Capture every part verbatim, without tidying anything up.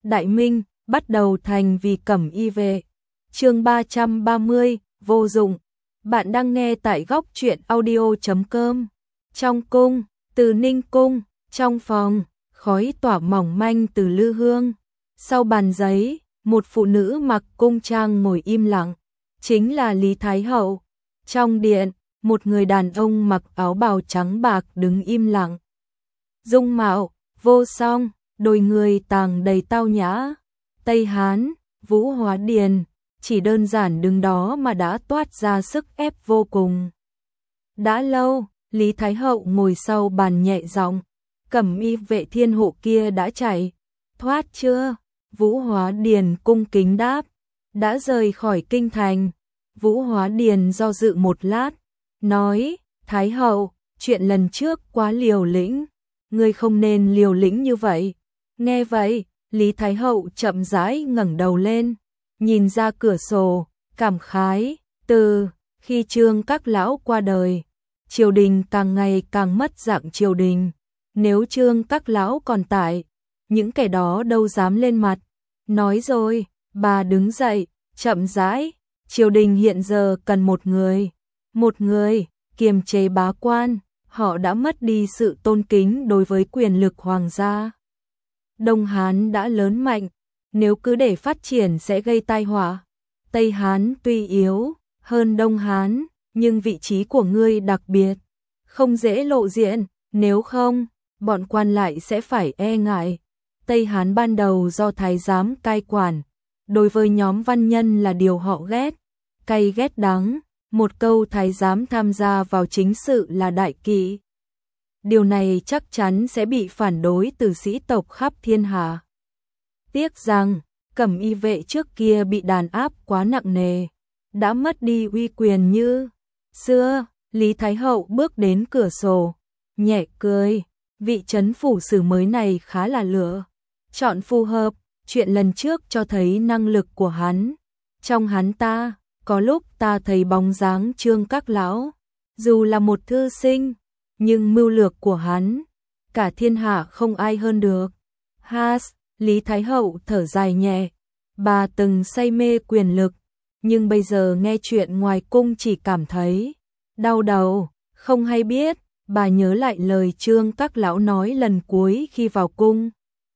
Đại Minh, bắt đầu thành vì Cẩm Y Vệ. Chương ba trăm ba mươi, vô dụng. Bạn đang nghe tại góc truyện audio chấm com. Trong cung, từ Ninh cung, trong phòng, khói tỏa mỏng manh từ lư hương. Sau bàn giấy, một phụ nữ mặc cung trang ngồi im lặng, chính là Lý Thái Hậu. Trong điện, một người đàn ông mặc áo bào trắng bạc đứng im lặng. Dung mạo vô song, đôi người tàng đầy tao nhã. Tây Hán, Vũ Hóa Điền, chỉ đơn giản đứng đó mà đã toát ra sức ép vô cùng. Đã lâu, Lý Thái Hậu ngồi sau bàn nhẹ giọng, Cẩm Y Vệ thiên hộ kia đã chạy thoát chưa? Vũ Hóa Điền cung kính đáp, đã rời khỏi kinh thành. Vũ Hóa Điền do dự một lát, nói, Thái Hậu, chuyện lần trước quá liều lĩnh, ngươi không nên liều lĩnh như vậy. Nghe vậy, Lý Thái Hậu chậm rãi ngẩng đầu lên, nhìn ra cửa sổ, cảm khái, từ khi Trương các lão qua đời, triều đình càng ngày càng mất dạng triều đình. Nếu Trương các lão còn tại, những kẻ đó đâu dám lên mặt. Nói rồi, bà đứng dậy, chậm rãi, triều đình hiện giờ cần một người, một người kiềm chế bá quan, họ đã mất đi sự tôn kính đối với quyền lực hoàng gia. Đông Hán đã lớn mạnh, nếu cứ để phát triển sẽ gây tai họa. Tây Hán tuy yếu hơn Đông Hán, nhưng vị trí của ngươi đặc biệt, không dễ lộ diện, nếu không, bọn quan lại sẽ phải e ngại. Tây Hán ban đầu do thái giám cai quản, đối với nhóm văn nhân là điều họ ghét, cay ghét đắng, một câu thái giám tham gia vào chính sự là đại kỵ. Điều này chắc chắn sẽ bị phản đối từ sĩ tộc khắp thiên hạ. Tiếc rằng, Cẩm Y Vệ trước kia bị đàn áp quá nặng nề, đã mất đi uy quyền như xưa. Lý Thái Hậu bước đến cửa sổ, nhẹ cười, vị trấn phủ sử mới này khá là lựa chọn phù hợp, chuyện lần trước cho thấy năng lực của hắn. Trong hắn ta, có lúc ta thấy bóng dáng Trương các lão, dù là một thư sinh, nhưng mưu lược của hắn, cả thiên hạ không ai hơn được. Has, Lý Thái Hậu thở dài nhẹ, bà từng say mê quyền lực, nhưng bây giờ nghe chuyện ngoài cung chỉ cảm thấy đau đầu, không hay biết. Bà nhớ lại lời Trương các lão nói lần cuối khi vào cung.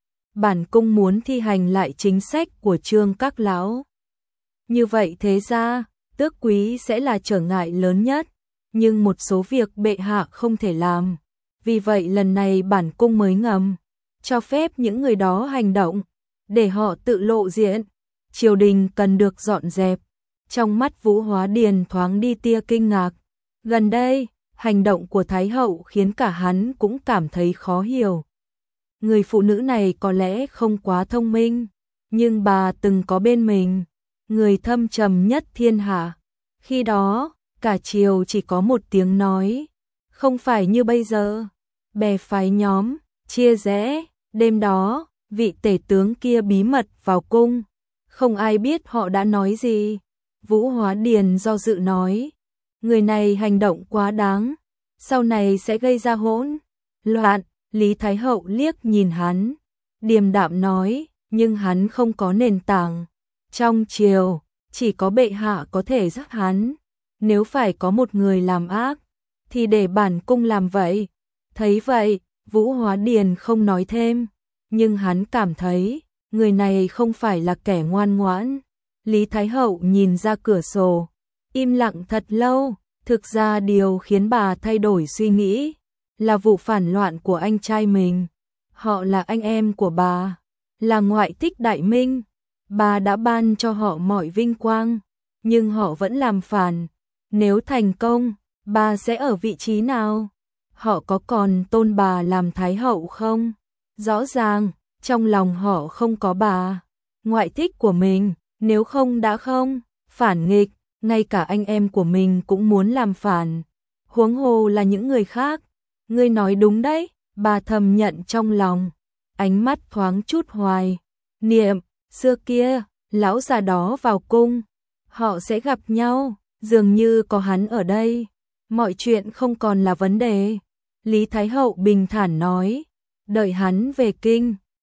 Bản cung muốn thi hành lại chính sách của Trương các lão. Như vậy thế ra, tước quý sẽ là trở ngại lớn nhất, nhưng một số việc bệ hạ không thể làm. Vì vậy lần này bản cung mới ngầm cho phép những người đó hành động, để họ tự lộ diện. Triều đình cần được dọn dẹp. Trong mắt Vũ Hóa Điền thoáng đi tia kinh ngạc. Gần đây, hành động của Thái Hậu khiến cả hắn cũng cảm thấy khó hiểu. Người phụ nữ này có lẽ không quá thông minh, nhưng bà từng có bên mình người thâm trầm nhất thiên hạ. Khi đó, cả triều chỉ có một tiếng nói, không phải như bây giờ. Bè phái nhóm, chia rẽ, đêm đó, vị tể tướng kia bí mật vào cung, không ai biết họ đã nói gì. Vũ Hóa Điền do dự nói, người này hành động quá đáng, sau này sẽ gây ra hỗn loạn. Lý Thái Hậu liếc nhìn hắn, điềm đạm nói, nhưng hắn không có nền tảng. Trong triều, chỉ có bệ hạ có thể giúp hắn. Nếu phải có một người làm ác, thì để bản cung làm vậy. Thấy vậy, Vũ Hóa Điền không nói thêm, nhưng hắn cảm thấy, người này không phải là kẻ ngoan ngoãn. Lý Thái Hậu nhìn ra cửa sổ, im lặng thật lâu. Thực ra điều khiến bà thay đổi suy nghĩ là vụ phản loạn của anh trai mình. Họ là anh em của bà, là ngoại thích Đại Minh. Bà đã ban cho họ mọi vinh quang, nhưng họ vẫn làm phản. Nếu thành công, bà sẽ ở vị trí nào? Họ có còn tôn bà làm Thái Hậu không? Rõ ràng, trong lòng họ không có bà, ngoại thích của mình. Nếu không đã không phản nghịch, ngay cả anh em của mình cũng muốn làm phản, huống hồ là những người khác. Ngươi nói đúng đấy, bà thầm nhận trong lòng, ánh mắt thoáng chút hoài niệm. Xưa kia, lão già đó vào cung, họ sẽ gặp nhau, dường như có hắn ở đây, mọi chuyện không còn là vấn đề. Lý Thái Hậu bình thản nói, đợi hắn về kinh,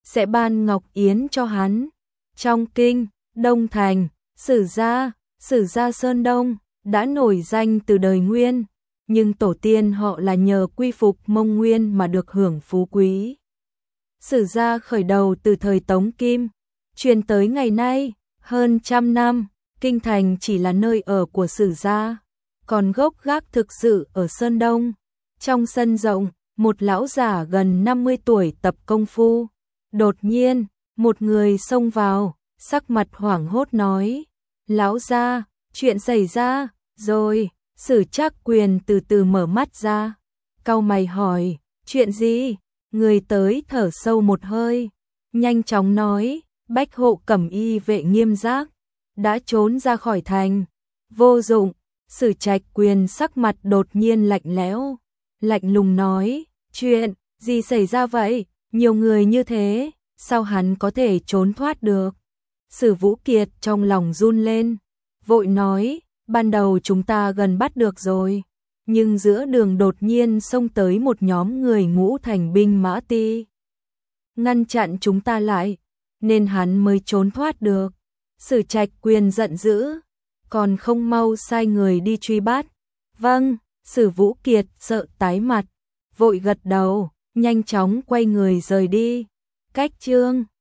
sẽ ban ngọc yến cho hắn. Trong kinh, Đông Thành, Sử gia, Sử gia Sơn Đông đã nổi danh từ đời Nguyên, nhưng tổ tiên họ là nhờ quy phục Mông Nguyên mà được hưởng phú quý. Sử gia khởi đầu từ thời Tống Kim, truyền tới ngày nay, hơn trăm năm, kinh thành chỉ là nơi ở của Sử gia, còn gốc gác thực sự ở Sơn Đông. Trong sân rộng, một lão giả gần năm mươi tuổi tập công phu. Đột nhiên, một người xông vào, sắc mặt hoảng hốt nói: "Lão gia, chuyện xảy ra rồi." Sử Trác Quyền từ từ mở mắt ra, cau mày hỏi: "Chuyện gì?" Người tới thở sâu một hơi, nhanh chóng nói: "Bách hộ cẩm y vệ Nghiêm Giác đã trốn ra khỏi thành." "Vô dụng." Sử Trạch Quyền sắc mặt đột nhiên lạnh lẽo, lạnh lùng nói: "Chuyện gì xảy ra vậy? Nhiều người như thế, sao hắn có thể trốn thoát được?" Sử Vũ Kiệt trong lòng run lên, vội nói: "Ban đầu chúng ta gần bắt được rồi, nhưng giữa đường đột nhiên xông tới một nhóm người Ngũ Thành binh mã ti, ngăn chặn chúng ta lại, nên hắn mới trốn thoát được." Sử Trạch Quyền giận dữ: "Còn không mau sai người đi truy bắt." "Vâng." Sử Vũ Kiệt sợ tái mặt, vội gật đầu, nhanh chóng quay người rời đi. Cách chương